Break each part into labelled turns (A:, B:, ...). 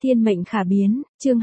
A: Thiên mệnh khả biến, chương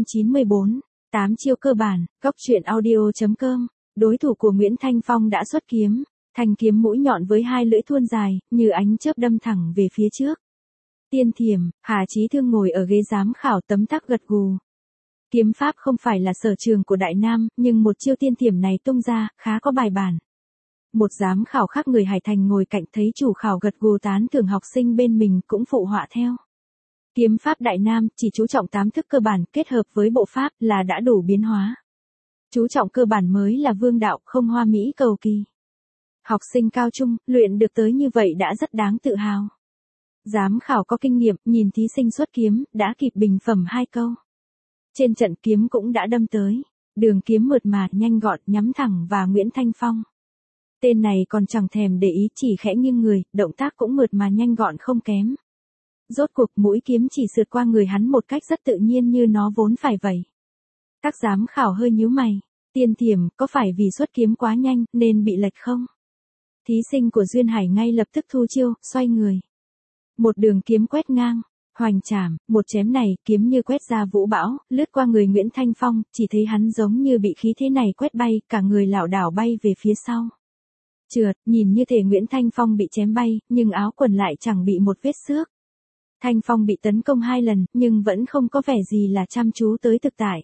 A: 294, 8 chiêu cơ bản, góc truyện audio.com. Đối thủ của Nguyễn Thanh Phong đã xuất kiếm, thanh kiếm mũi nhọn với hai lưỡi thuôn dài, như ánh chớp đâm thẳng về phía trước. Tiên thiểm, Hà Chí Thương ngồi ở ghế giám khảo tấm tắc gật gù. Kiếm pháp không phải là sở trường của Đại Nam, nhưng một chiêu tiên thiểm này tung ra, khá có bài bản. Một giám khảo khác người Hải Thành ngồi cạnh thấy chủ khảo gật gù tán thưởng, học sinh bên mình cũng phụ họa theo. Kiếm pháp Đại Nam chỉ chú trọng 8 thức cơ bản kết hợp với bộ pháp là đã đủ biến hóa. Chú trọng cơ bản mới là vương đạo, không hoa mỹ cầu kỳ. Học sinh cao trung, luyện được tới như vậy đã rất đáng tự hào. Giám khảo có kinh nghiệm, nhìn thí sinh xuất kiếm, đã kịp bình phẩm 2 câu. Trên trận kiếm cũng đã đâm tới. Đường kiếm mượt mà, nhanh gọn, nhắm thẳng vào Nguyễn Thanh Phong. Tên này còn chẳng thèm để ý, chỉ khẽ nghiêng người, động tác cũng mượt mà nhanh gọn không kém. Rốt cuộc mũi kiếm chỉ sượt qua người hắn một cách rất tự nhiên như nó vốn phải vậy. Các giám khảo hơi nhíu mày. Tiên thiểm, có phải vì xuất kiếm quá nhanh, nên bị lệch không? Thí sinh của Duyên Hải ngay lập tức thu chiêu, xoay người. Một đường kiếm quét ngang, hoành trảm, một chém này, kiếm như quét ra vũ bão, lướt qua người Nguyễn Thanh Phong, chỉ thấy hắn giống như bị khí thế này quét bay, cả người lảo đảo bay về phía sau. Trượt, nhìn như thể Nguyễn Thanh Phong bị chém bay, nhưng áo quần lại chẳng bị một vết xước. Thanh Phong bị tấn công 2 lần, nhưng vẫn không có vẻ gì là chăm chú tới thực tại.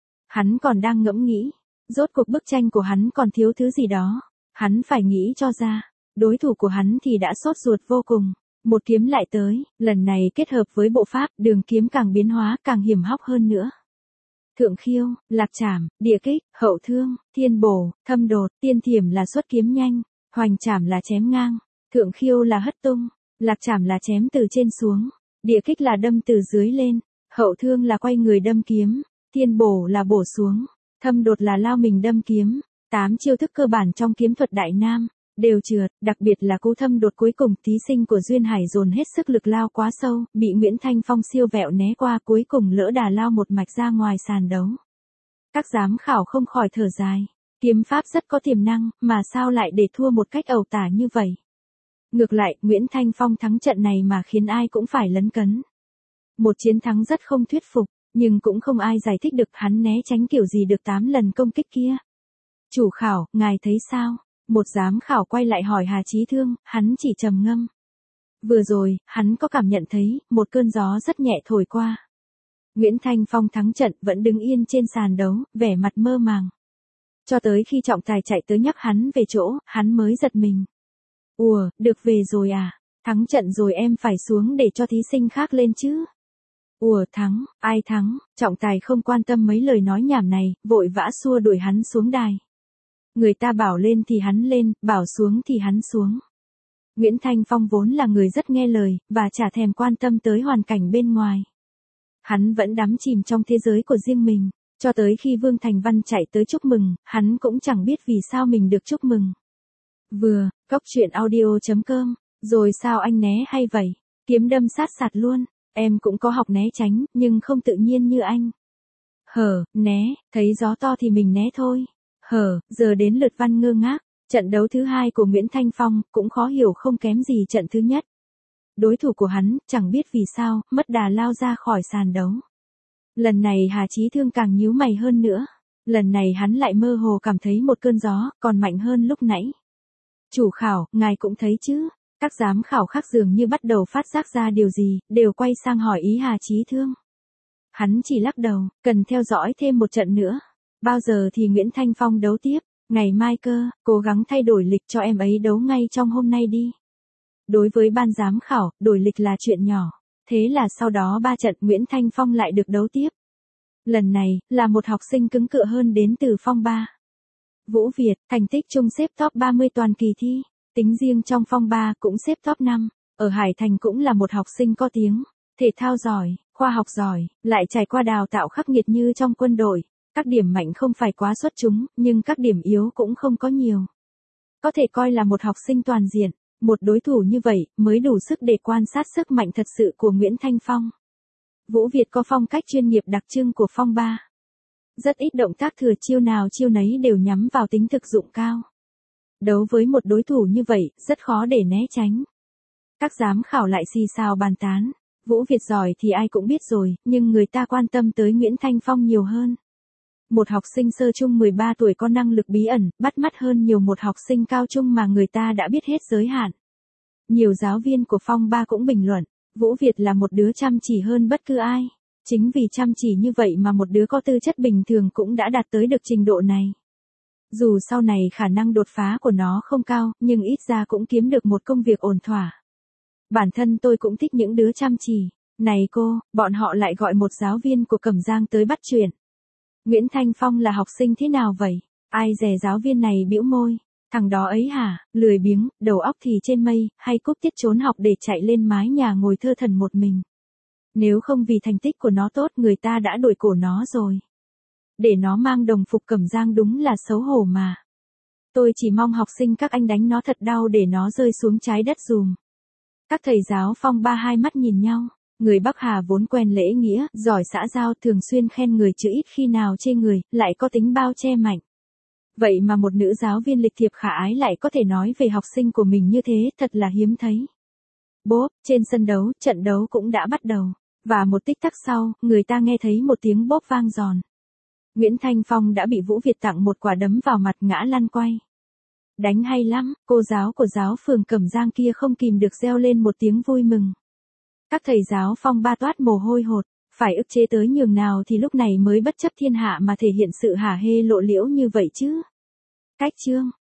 A: Hắn còn đang ngẫm nghĩ, rốt cuộc bức tranh của hắn còn thiếu thứ gì đó, hắn phải nghĩ cho ra. Đối thủ của hắn thì đã sốt ruột vô cùng, một kiếm lại tới, lần này kết hợp với bộ pháp, đường kiếm càng biến hóa, càng hiểm hóc hơn nữa. Thượng khiêu, lạc trảm, địa kích, hậu thương, thiên bổ, thâm đột, tiên thiểm là xuất kiếm nhanh, hoành trảm là chém ngang, thượng khiêu là hất tung, lạc trảm là chém từ trên xuống, địa kích là đâm từ dưới lên, hậu thương là quay người đâm kiếm, thiên bổ là bổ xuống, thâm đột là lao mình đâm kiếm. 8 chiêu thức cơ bản trong kiếm thuật Đại Nam đều trượt, đặc biệt là cú thâm đột cuối cùng, thí sinh của Duyên Hải dồn hết sức lực lao quá sâu, bị Nguyễn Thanh Phong siêu vẹo né qua, cuối cùng lỡ đà lao một mạch ra ngoài sàn đấu. Các giám khảo không khỏi thở dài, kiếm pháp rất có tiềm năng, mà sao lại để thua một cách ẩu tả như vậy. Ngược lại, Nguyễn Thanh Phong thắng trận này mà khiến ai cũng phải lấn cấn. Một chiến thắng rất không thuyết phục, nhưng cũng không ai giải thích được hắn né tránh kiểu gì được 8 lần công kích kia. Chủ khảo, ngài thấy sao? Một giám khảo quay lại hỏi Hà Chí Thương, hắn chỉ trầm ngâm. Vừa rồi, hắn có cảm nhận thấy, một cơn gió rất nhẹ thổi qua. Nguyễn Thanh Phong thắng trận vẫn đứng yên trên sàn đấu, vẻ mặt mơ màng. Cho tới khi trọng tài chạy tới nhắc hắn về chỗ, hắn mới giật mình. Ủa, được về rồi à? Thắng trận rồi em phải xuống để cho thí sinh khác lên chứ? Ủa thắng, ai thắng? Trọng tài không quan tâm mấy lời nói nhảm này, vội vã xua đuổi hắn xuống đài. Người ta bảo lên thì hắn lên, bảo xuống thì hắn xuống. Nguyễn Thanh Phong vốn là người rất nghe lời, và chả thèm quan tâm tới hoàn cảnh bên ngoài. Hắn vẫn đắm chìm trong thế giới của riêng mình, cho tới khi Vương Thành Văn chạy tới chúc mừng, hắn cũng chẳng biết vì sao mình được chúc mừng. Vừa, góc truyện audio.com, rồi sao anh né hay vậy? Kiếm đâm sát sạt luôn, em cũng có học né tránh, nhưng không tự nhiên như anh. Né, thấy gió to thì mình né thôi. Giờ đến lượt Văn ngơ ngác, trận đấu thứ 2 của Nguyễn Thanh Phong cũng khó hiểu không kém gì trận thứ nhất. Đối thủ của hắn, chẳng biết vì sao, mất đà lao ra khỏi sàn đấu. Lần này Hà Chí Thương càng nhíu mày hơn nữa. Lần này hắn lại mơ hồ cảm thấy một cơn gió, còn mạnh hơn lúc nãy. Chủ khảo, ngài cũng thấy chứ? Các giám khảo khác dường như bắt đầu phát giác ra điều gì, đều quay sang hỏi ý Hà Chí Thương. Hắn chỉ lắc đầu, cần theo dõi thêm một trận nữa. Bao giờ thì Nguyễn Thanh Phong đấu tiếp? Ngày mai cơ, cố gắng thay đổi lịch cho em ấy đấu ngay trong hôm nay đi. Đối với ban giám khảo, đổi lịch là chuyện nhỏ. Thế là sau đó 3 trận Nguyễn Thanh Phong lại được đấu tiếp. Lần này, là một học sinh cứng cựa hơn đến từ Phong 3. Vũ Việt, thành tích chung xếp top 30 toàn kỳ thi. Tính riêng trong Phong 3 cũng xếp top 5. Ở Hải Thành cũng là một học sinh có tiếng. Thể thao giỏi, khoa học giỏi, lại trải qua đào tạo khắc nghiệt như trong quân đội. Các điểm mạnh không phải quá xuất chúng, nhưng các điểm yếu cũng không có nhiều. Có thể coi là một học sinh toàn diện, một đối thủ như vậy mới đủ sức để quan sát sức mạnh thật sự của Nguyễn Thanh Phong. Vũ Việt có phong cách chuyên nghiệp đặc trưng của Phong 3. Rất ít động tác thừa, chiêu nào chiêu nấy đều nhắm vào tính thực dụng cao. Đấu với một đối thủ như vậy, rất khó để né tránh. Các giám khảo lại xì xào bàn tán. Vũ Việt giỏi thì ai cũng biết rồi, nhưng người ta quan tâm tới Nguyễn Thanh Phong nhiều hơn. Một học sinh sơ trung 13 tuổi có năng lực bí ẩn, bắt mắt hơn nhiều một học sinh cao trung mà người ta đã biết hết giới hạn. Nhiều giáo viên của Phong Ba cũng bình luận, Vũ Việt là một đứa chăm chỉ hơn bất cứ ai. Chính vì chăm chỉ như vậy mà một đứa có tư chất bình thường cũng đã đạt tới được trình độ này. Dù sau này khả năng đột phá của nó không cao, nhưng ít ra cũng kiếm được một công việc ổn thỏa. Bản thân tôi cũng thích những đứa chăm chỉ. Này cô, bọn họ lại gọi một giáo viên của Cẩm Giang tới bắt chuyện. Nguyễn Thanh Phong là học sinh thế nào vậy? Ai dè giáo viên này bĩu môi. Thằng đó ấy hả, lười biếng, đầu óc thì trên mây, hay cúp tiết trốn học để chạy lên mái nhà ngồi thơ thẩn một mình. Nếu không vì thành tích của nó tốt người ta đã đuổi cổ nó rồi. Để nó mang đồng phục Cẩm Giang đúng là xấu hổ mà. Tôi chỉ mong học sinh các anh đánh nó thật đau để nó rơi xuống trái đất dùm. Các thầy giáo Phong Ba hai mắt nhìn nhau. Người Bắc Hà vốn quen lễ nghĩa, giỏi xã giao, thường xuyên khen người chứ ít khi nào chê người, lại có tính bao che mạnh. Vậy mà một nữ giáo viên lịch thiệp khả ái lại có thể nói về học sinh của mình như thế, thật là hiếm thấy. Bốp, trên sân đấu, trận đấu cũng đã bắt đầu. Và một tích tắc sau, người ta nghe thấy một tiếng bốp vang giòn. Nguyễn Thanh Phong đã bị Vũ Việt tặng một quả đấm vào mặt ngã lăn quay. Đánh hay lắm, cô giáo của giáo phường Cẩm Giang kia không kìm được reo lên một tiếng vui mừng. Các thầy giáo Phong Ba toát mồ hôi hột, phải ức chế tới nhường nào thì lúc này mới bất chấp thiên hạ mà thể hiện sự hả hê lộ liễu như vậy chứ. Cách chương